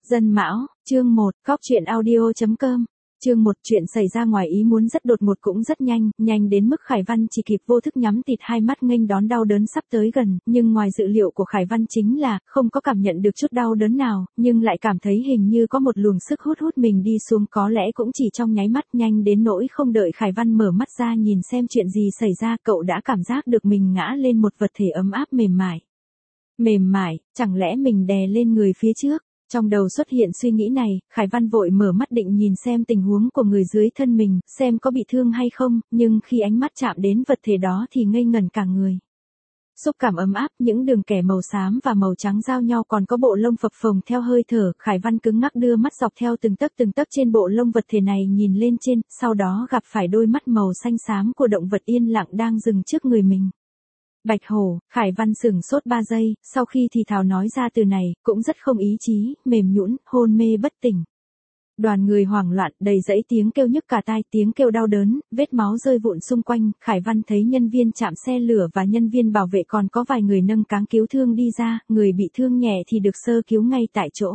Dân Mão, chương 1, Cóc truyện audio.com. Chương 1, chuyện xảy ra ngoài ý muốn rất đột ngột cũng rất nhanh đến mức Khải Văn chỉ kịp vô thức nhắm tịt hai mắt nghênh đón đau đớn sắp tới gần, nhưng ngoài dự liệu của Khải Văn chính là không có cảm nhận được chút đau đớn nào, nhưng lại cảm thấy hình như có một luồng sức hút mình đi xuống, có lẽ cũng chỉ trong nháy mắt, nhanh đến nỗi không đợi Khải Văn mở mắt ra nhìn xem chuyện gì xảy ra, cậu đã cảm giác được mình ngã lên một vật thể ấm áp mềm mại. Mềm mại, chẳng lẽ mình đè lên người phía trước? Trong đầu xuất hiện suy nghĩ này, Khải Văn vội mở mắt định nhìn xem tình huống của người dưới thân mình, xem có bị thương hay không, nhưng khi ánh mắt chạm đến vật thể đó thì ngây ngẩn cả người. Xúc cảm ấm áp, những đường kẻ màu xám và màu trắng giao nhau, còn có bộ lông phập phồng theo hơi thở, Khải Văn cứng ngắc đưa mắt dọc theo từng tấc trên bộ lông vật thể này nhìn lên trên, sau đó gặp phải đôi mắt màu xanh xám của động vật yên lặng đang dừng trước người mình. Bạch hổ. Khải Văn sửng sốt 3 giây, sau khi thì thào nói ra từ này, cũng rất không ý chí, mềm nhũn, hôn mê bất tỉnh. Đoàn người hoảng loạn, đầy dẫy tiếng kêu nhức cả tai, tiếng kêu đau đớn, vết máu rơi vụn xung quanh, Khải Văn thấy nhân viên trạm xe lửa và nhân viên bảo vệ còn có vài người nâng cáng cứu thương đi ra, người bị thương nhẹ thì được sơ cứu ngay tại chỗ.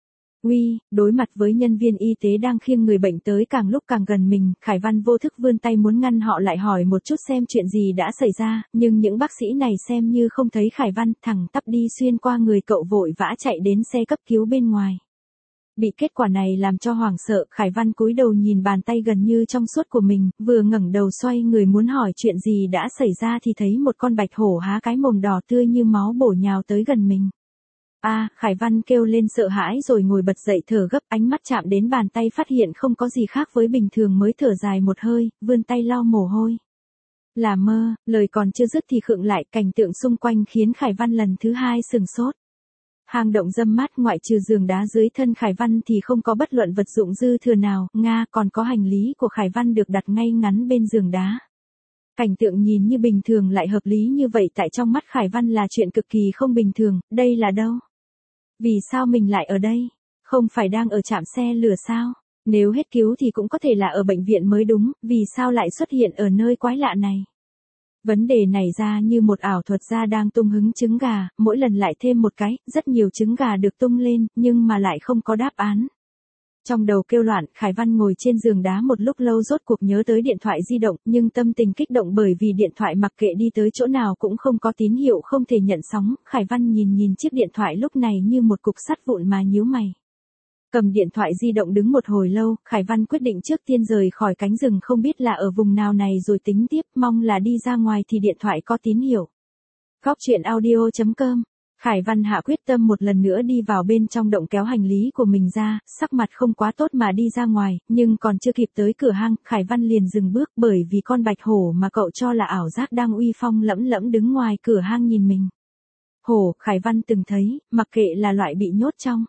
Đối mặt với nhân viên y tế đang khiêng người bệnh tới càng lúc càng gần mình, Khải Văn vô thức vươn tay muốn ngăn họ lại, hỏi một chút xem chuyện gì đã xảy ra, nhưng những bác sĩ này xem như không thấy Khải Văn, thẳng tắp đi xuyên qua người cậu, vội vã chạy đến xe cấp cứu bên ngoài. Bị kết quả này làm cho hoảng sợ, Khải Văn cúi đầu nhìn bàn tay gần như trong suốt của mình, vừa ngẩng đầu xoay người muốn hỏi chuyện gì đã xảy ra thì thấy một con bạch hổ há cái mồm đỏ tươi như máu bổ nhào tới gần mình. Khải Văn kêu lên sợ hãi rồi ngồi bật dậy thở gấp, ánh mắt chạm đến bàn tay phát hiện không có gì khác với bình thường mới thở dài một hơi, vươn tay lau mồ hôi. Là mơ, lời còn chưa dứt thì khựng lại, cảnh tượng xung quanh khiến Khải Văn lần thứ hai sửng sốt. Hang động râm mát, ngoại trừ giường đá dưới thân Khải Văn thì không có bất luận vật dụng dư thừa nào, còn có hành lý của Khải Văn được đặt ngay ngắn bên giường đá. Cảnh tượng nhìn như bình thường lại hợp lý như vậy tại trong mắt Khải Văn là chuyện cực kỳ không bình thường, đây là đâu? Vì sao mình lại ở đây? Không phải đang ở trạm xe lửa sao? Nếu hết cứu thì cũng có thể là ở bệnh viện mới đúng, vì sao lại xuất hiện ở nơi quái lạ này? Vấn đề này ra như một ảo thuật gia đang tung hứng trứng gà, mỗi lần lại thêm một cái, rất nhiều trứng gà được tung lên, nhưng mà lại không có đáp án. Trong đầu kêu loạn, Khải Văn ngồi trên giường đá một lúc lâu rốt cuộc nhớ tới điện thoại di động, nhưng tâm tình kích động bởi vì điện thoại mặc kệ đi tới chỗ nào cũng không có tín hiệu, không thể nhận sóng. Khải Văn nhìn chiếc điện thoại lúc này như một cục sắt vụn mà nhíu mày. Cầm điện thoại di động đứng một hồi lâu, Khải Văn quyết định trước tiên rời khỏi cánh rừng không biết là ở vùng nào này rồi tính tiếp, mong là đi ra ngoài thì điện thoại có tín hiệu. Cóc truyện audio.com. Khải Văn hạ quyết tâm một lần nữa đi vào bên trong động, kéo hành lý của mình ra, sắc mặt không quá tốt mà đi ra ngoài, nhưng còn chưa kịp tới cửa hang, Khải Văn liền dừng bước bởi vì con bạch hổ mà cậu cho là ảo giác đang uy phong lẫm lẫm đứng ngoài cửa hang nhìn mình. Hổ, Khải Văn từng thấy, mặc kệ là loại bị nhốt trong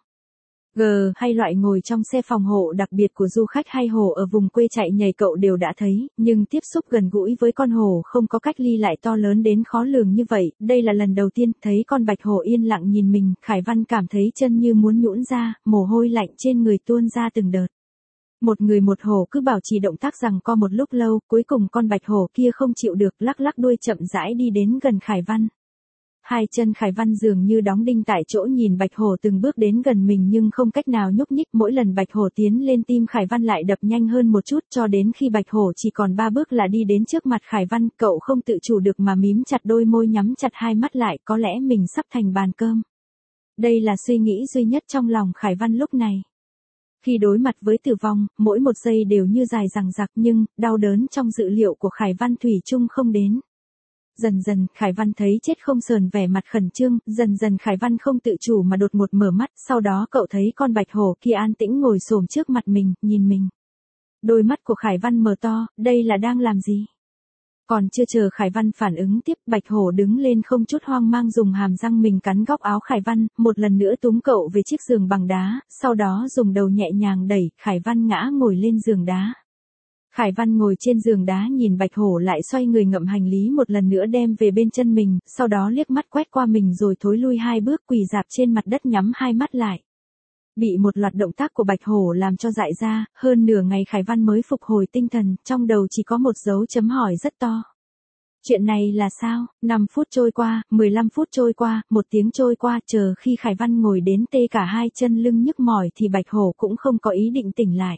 hay loại ngồi trong xe phòng hộ đặc biệt của du khách hay hổ ở vùng quê chạy nhảy cậu đều đã thấy, nhưng tiếp xúc gần gũi với con hổ không có cách ly lại to lớn đến khó lường như vậy, đây là lần đầu tiên thấy con bạch hổ yên lặng nhìn mình, Khải Văn cảm thấy chân như muốn nhũn ra, mồ hôi lạnh trên người tuôn ra từng đợt. Một người một hổ cứ bảo trì động tác giằng co một lúc lâu, cuối cùng con bạch hổ kia không chịu được, lắc lắc đuôi chậm rãi đi đến gần Khải Văn. Hai chân Khải Văn dường như đóng đinh tại chỗ, nhìn bạch hổ từng bước đến gần mình nhưng không cách nào nhúc nhích, mỗi lần bạch hổ tiến lên tim Khải Văn lại đập nhanh hơn một chút, cho đến khi bạch hổ chỉ còn 3 bước là đi đến trước mặt Khải Văn, cậu không tự chủ được mà mím chặt đôi môi, nhắm chặt hai mắt lại, có lẽ mình sắp thành bàn cơm. Đây là suy nghĩ duy nhất trong lòng Khải Văn lúc này. Khi đối mặt với tử vong, mỗi một giây đều như dài dằng dặc, nhưng đau đớn trong dự liệu của Khải Văn thủy chung không đến. Dần Khải Văn thấy chết không sờn, vẻ mặt khẩn trương, dần Khải Văn không tự chủ mà đột ngột mở mắt, sau đó cậu thấy con bạch hổ kia an tĩnh ngồi xổm trước mặt mình, nhìn mình. Đôi mắt của Khải Văn mở to, đây là đang làm gì? Còn chưa chờ Khải Văn phản ứng tiếp, bạch hổ đứng lên không chút hoang mang, dùng hàm răng mình cắn góc áo Khải Văn, một lần nữa túm cậu về chiếc giường bằng đá, sau đó dùng đầu nhẹ nhàng đẩy, Khải Văn ngã ngồi lên giường đá. Khải Văn ngồi trên giường đá nhìn bạch hổ lại xoay người ngậm hành lý một lần nữa đem về bên chân mình, sau đó liếc mắt quét qua mình rồi thối lui 2 bước, quỳ rạp trên mặt đất nhắm hai mắt lại. Bị một loạt động tác của bạch hổ làm cho dại ra, hơn nửa ngày Khải Văn mới phục hồi tinh thần, trong đầu chỉ có một dấu chấm hỏi rất to. Chuyện này là sao? 5 phút trôi qua, 15 phút trôi qua, 1 tiếng trôi qua, chờ khi Khải Văn ngồi đến tê cả hai chân lưng nhức mỏi thì Bạch Hổ cũng không có ý định tỉnh lại.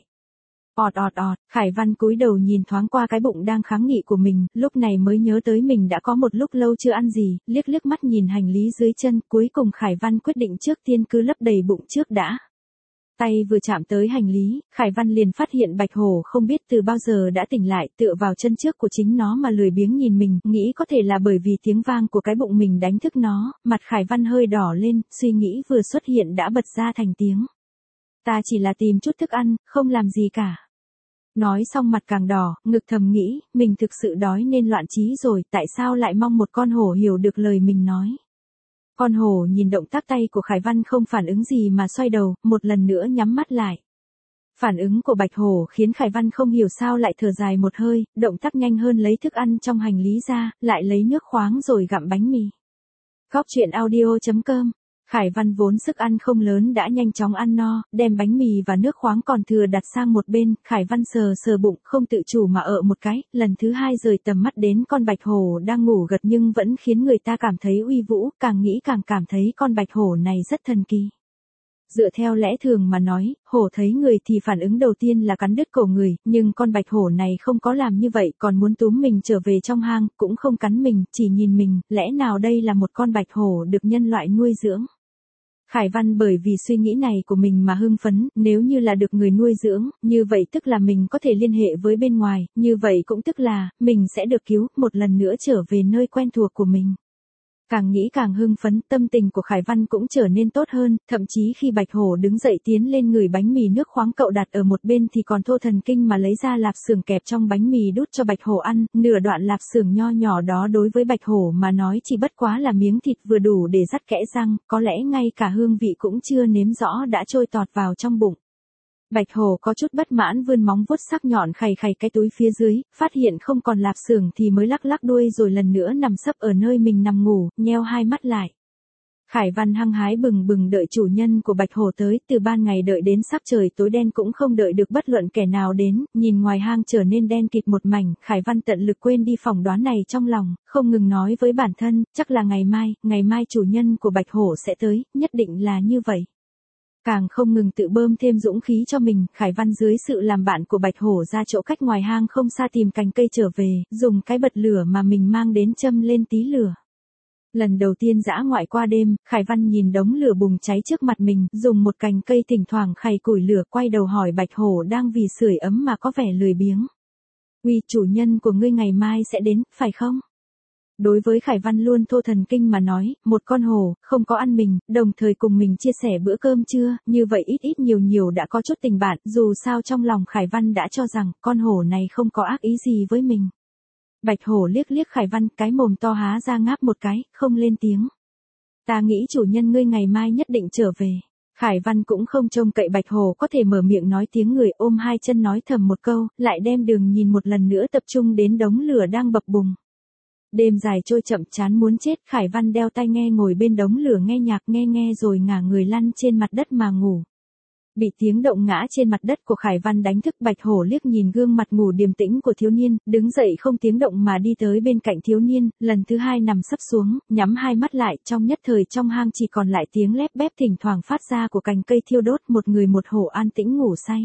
Ọt ọt ọt, Khải Văn cúi đầu nhìn thoáng qua cái bụng đang kháng nghị của mình, lúc này mới nhớ tới mình đã có một lúc lâu chưa ăn gì, liếc liếc mắt nhìn hành lý dưới chân, cuối cùng Khải Văn quyết định trước tiên cứ lấp đầy bụng trước đã. Tay vừa chạm tới hành lý, Khải Văn liền phát hiện Bạch Hổ không biết từ bao giờ đã tỉnh lại, tựa vào chân trước của chính nó mà lười biếng nhìn mình, nghĩ có thể là bởi vì tiếng vang của cái bụng mình đánh thức nó, mặt Khải Văn hơi đỏ lên, suy nghĩ vừa xuất hiện đã bật ra thành tiếng. Ta chỉ là tìm chút thức ăn, không làm gì cả. Nói xong mặt càng đỏ, ngực thầm nghĩ, mình thực sự đói nên loạn trí rồi, tại sao lại mong một con hổ hiểu được lời mình nói. Con hổ nhìn động tác tay của Khải Văn không phản ứng gì mà xoay đầu, một lần nữa nhắm mắt lại. Phản ứng của Bạch Hổ khiến Khải Văn không hiểu sao lại thở dài một hơi, động tác nhanh hơn lấy thức ăn trong hành lý ra, lại lấy nước khoáng rồi gặm bánh mì. Cóc truyện audio.com. Khải Văn vốn sức ăn không lớn đã nhanh chóng ăn no, đem bánh mì và nước khoáng còn thừa đặt sang một bên, Khải Văn sờ sờ bụng, không tự chủ mà một cái, lần thứ hai rời tầm mắt đến con Bạch Hổ đang ngủ gật nhưng vẫn khiến người ta cảm thấy uy vũ, càng nghĩ càng cảm thấy con Bạch Hổ này rất thần kỳ. Dựa theo lẽ thường mà nói, hổ thấy người thì phản ứng đầu tiên là cắn đứt cổ người, nhưng con Bạch Hổ này không có làm như vậy, còn muốn túm mình trở về trong hang, cũng không cắn mình, chỉ nhìn mình, lẽ nào đây là một con Bạch Hổ được nhân loại nuôi dưỡng. Khải Văn bởi vì suy nghĩ này của mình mà hưng phấn, nếu như là được người nuôi dưỡng, như vậy tức là mình có thể liên hệ với bên ngoài, như vậy cũng tức là, mình sẽ được cứu, một lần nữa trở về nơi quen thuộc của mình. Càng nghĩ càng hưng phấn, tâm tình của Khải Văn cũng trở nên tốt hơn, thậm chí khi Bạch Hổ đứng dậy tiến lên người bánh mì nước khoáng cậu đặt ở một bên thì còn thô thần kinh mà lấy ra lạp xưởng kẹp trong bánh mì đút cho Bạch Hổ ăn, nửa đoạn lạp xưởng nho nhỏ đó đối với Bạch Hổ mà nói chỉ bất quá là miếng thịt vừa đủ để dắt kẽ răng, có lẽ ngay cả hương vị cũng chưa nếm rõ đã trôi tọt vào trong bụng. Bạch Hổ có chút bất mãn vươn móng vuốt sắc nhọn khày khày cái túi phía dưới, phát hiện không còn lạp xưởng thì mới lắc lắc đuôi rồi lần nữa nằm sấp ở nơi mình nằm ngủ, nheo hai mắt lại. Khải Văn hăng hái bừng bừng đợi chủ nhân của Bạch Hổ tới, từ ban ngày đợi đến sắc trời tối đen cũng không đợi được bất luận kẻ nào đến, nhìn ngoài hang trở nên đen kịt một mảnh, Khải Văn tận lực quên đi phỏng đoán này trong lòng, không ngừng nói với bản thân, chắc là ngày mai chủ nhân của Bạch Hổ sẽ tới, nhất định là như vậy. Càng không ngừng tự bơm thêm dũng khí cho mình, Khải Văn dưới sự làm bạn của Bạch Hổ ra chỗ cách ngoài hang không xa tìm cành cây trở về, dùng cái bật lửa mà mình mang đến châm lên tí lửa. Lần đầu tiên dã ngoại qua đêm, Khải Văn nhìn đống lửa bùng cháy trước mặt mình, dùng một cành cây thỉnh thoảng khày củi lửa, quay đầu hỏi Bạch Hổ đang vì sưởi ấm mà có vẻ lười biếng. Uy, chủ nhân của ngươi ngày mai sẽ đến, phải không? Đối với Khải Văn luôn thô thần kinh mà nói, một con hổ, không có ăn mình, đồng thời cùng mình chia sẻ bữa cơm trưa, như vậy ít ít nhiều nhiều đã có chút tình bạn, dù sao trong lòng Khải Văn đã cho rằng, con hổ này không có ác ý gì với mình. Bạch Hổ liếc liếc Khải Văn, cái mồm to há ra ngáp một cái, không lên tiếng. Ta nghĩ chủ nhân ngươi ngày mai nhất định trở về. Khải Văn cũng không trông cậy Bạch Hổ có thể mở miệng nói tiếng người, ôm hai chân nói thầm một câu, lại đem đường nhìn một lần nữa tập trung đến đống lửa đang bập bùng. Đêm dài trôi chậm chán muốn chết, Khải Văn đeo tai nghe ngồi bên đống lửa nghe nhạc nghe rồi ngả người lăn trên mặt đất mà ngủ. Bị tiếng động ngã trên mặt đất của Khải Văn đánh thức, Bạch Hổ liếc nhìn gương mặt ngủ điềm tĩnh của thiếu niên, đứng dậy không tiếng động mà đi tới bên cạnh thiếu niên, lần thứ hai nằm sấp xuống, nhắm hai mắt lại, trong nhất thời trong hang chỉ còn lại tiếng lép bép thỉnh thoảng phát ra của cành cây thiêu đốt, một người một hổ an tĩnh ngủ say.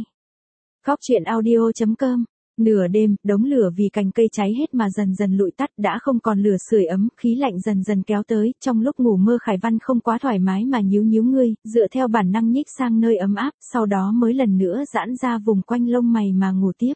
Cóc truyện audio.com. Nửa đêm, đống lửa vì cành cây cháy hết mà dần dần lụi tắt, đã không còn lửa sưởi ấm, khí lạnh dần dần kéo tới, trong lúc ngủ mơ Khải Văn không quá thoải mái mà nhíu nhíu ngươi, dựa theo bản năng nhích sang nơi ấm áp, sau đó mới lần nữa giãn ra vùng quanh lông mày mà ngủ tiếp.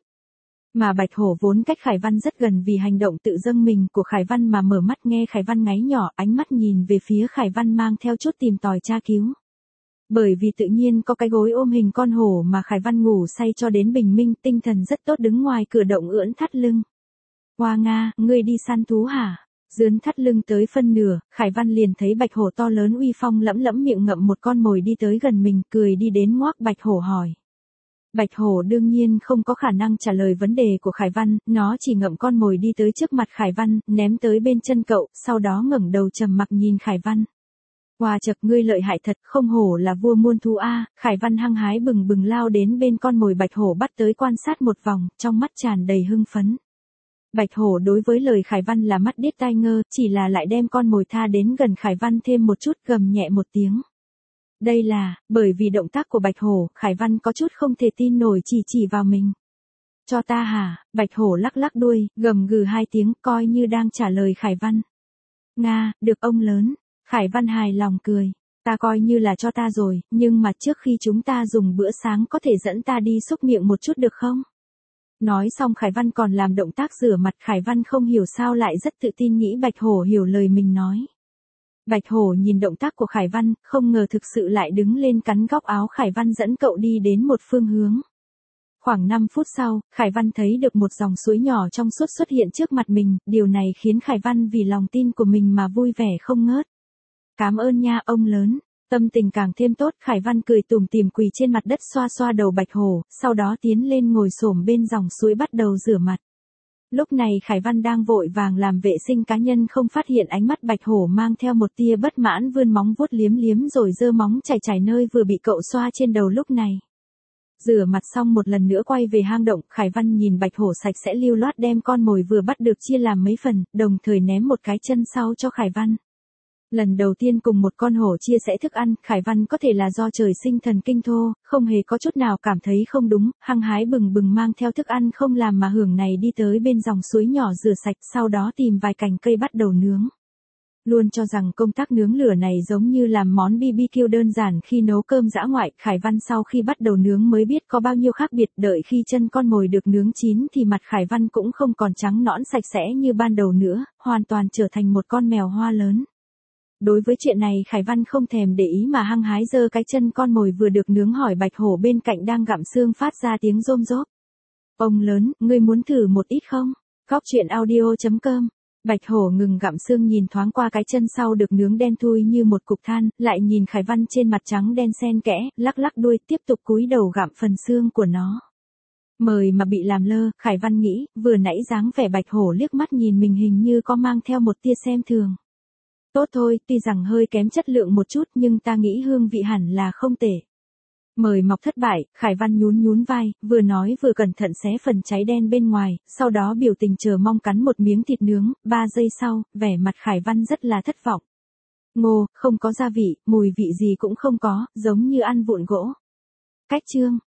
Mà Bạch Hổ vốn cách Khải Văn rất gần vì hành động tự dâng mình của Khải Văn mà mở mắt nghe Khải Văn ngáy nhỏ, ánh mắt nhìn về phía Khải Văn mang theo chút tìm tòi tra cứu. Bởi vì tự nhiên có cái gối ôm hình con hổ mà Khải Văn ngủ say cho đến bình minh, tinh thần rất tốt, đứng ngoài cửa động ưỡn thắt lưng. Hoa Nga, ngươi đi săn thú hả? Dướn thắt lưng tới phân nửa, Khải Văn liền thấy Bạch Hổ to lớn uy phong lẫm lẫm miệng ngậm một con mồi đi tới gần mình, cười đi đến ngoác Bạch Hổ hỏi. Bạch Hổ đương nhiên không có khả năng trả lời vấn đề của Khải Văn, nó chỉ ngậm con mồi đi tới trước mặt Khải Văn, ném tới bên chân cậu, sau đó ngẩng đầu trầm mặc nhìn Khải Văn. Hoa chật, ngươi lợi hại thật, không hổ là vua muôn thú a. Khải Văn hăng hái bừng bừng lao đến bên con mồi Bạch Hổ bắt tới quan sát một vòng, trong mắt tràn đầy hưng phấn. Bạch hổ đối với lời Khải Văn là mắt điếc tai ngơ, chỉ là lại đem con mồi tha đến gần Khải Văn thêm một chút, gầm nhẹ một tiếng. Đây là, bởi vì động tác của Bạch hổ, Khải Văn có chút không thể tin nổi, chỉ vào mình. Cho ta hả? Bạch hổ lắc lắc đuôi, gầm gừ hai tiếng, coi như đang trả lời Khải Văn. Nga, được ông lớn. Khải Văn hài lòng cười. Ta coi như là cho ta rồi, nhưng mà trước khi chúng ta dùng bữa sáng có thể dẫn ta đi xúc miệng một chút được không? Nói xong Khải Văn còn làm động tác rửa mặt. Khải Văn không hiểu sao lại rất tự tin nghĩ Bạch hổ hiểu lời mình nói. Bạch hổ nhìn động tác của Khải Văn, không ngờ thực sự lại đứng lên cắn góc áo Khải Văn dẫn cậu đi đến một phương hướng. Khoảng 5 phút sau, Khải Văn thấy được một dòng suối nhỏ trong suốt xuất hiện trước mặt mình, điều này khiến Khải Văn vì lòng tin của mình mà vui vẻ không ngớt. Cảm ơn nha ông lớn, tâm tình càng thêm tốt, Khải Văn cười tủm tỉm quỳ trên mặt đất xoa xoa đầu Bạch hổ, sau đó tiến lên ngồi xổm bên dòng suối bắt đầu rửa mặt. Lúc này Khải Văn đang vội vàng làm vệ sinh cá nhân không phát hiện ánh mắt Bạch hổ mang theo một tia bất mãn vươn móng vuốt liếm liếm rồi giơ móng chảy nơi vừa bị cậu xoa trên đầu lúc này. Rửa mặt xong một lần nữa quay về hang động, Khải Văn nhìn Bạch hổ sạch sẽ lưu loát đem con mồi vừa bắt được chia làm mấy phần, đồng thời ném một cái chân sau cho Khải Văn. Lần đầu tiên cùng một con hổ chia sẻ thức ăn, Khải Văn có thể là do trời sinh thần kinh thô, không hề có chút nào cảm thấy không đúng, hăng hái bừng bừng mang theo thức ăn không làm mà hưởng này đi tới bên dòng suối nhỏ rửa sạch, sau đó tìm vài cành cây bắt đầu nướng. Luôn cho rằng công tác nướng lửa này giống như làm món BBQ đơn giản khi nấu cơm dã ngoại, Khải Văn sau khi bắt đầu nướng mới biết có bao nhiêu khác biệt, đợi khi chân con mồi được nướng chín thì mặt Khải Văn cũng không còn trắng nõn sạch sẽ như ban đầu nữa, hoàn toàn trở thành một con mèo hoa lớn. Đối với chuyện này Khải Văn không thèm để ý mà hăng hái giơ cái chân con mồi vừa được nướng hỏi Bạch hổ bên cạnh đang gặm xương phát ra tiếng rôm rốp. Ông lớn, ngươi muốn thử một ít không? Góc truyện audio.com. Bạch hổ ngừng gặm xương nhìn thoáng qua cái chân sau được nướng đen thui như một cục than, lại nhìn Khải Văn trên mặt trắng đen xen kẽ, lắc lắc đuôi tiếp tục cúi đầu gặm phần xương của nó. Mời mà bị làm lơ, Khải Văn nghĩ, vừa nãy dáng vẻ Bạch hổ liếc mắt nhìn mình hình như có mang theo một tia xem thường. Tốt thôi, tuy rằng hơi kém chất lượng một chút nhưng ta nghĩ hương vị hẳn là không tệ. Mời mọc thất bại, Khải Văn nhún vai, vừa nói vừa cẩn thận xé phần cháy đen bên ngoài, sau đó biểu tình chờ mong cắn một miếng thịt nướng, 3 giây sau, vẻ mặt Khải Văn rất là thất vọng. Ngô, không có gia vị, mùi vị gì cũng không có, giống như ăn vụn gỗ. Cách chương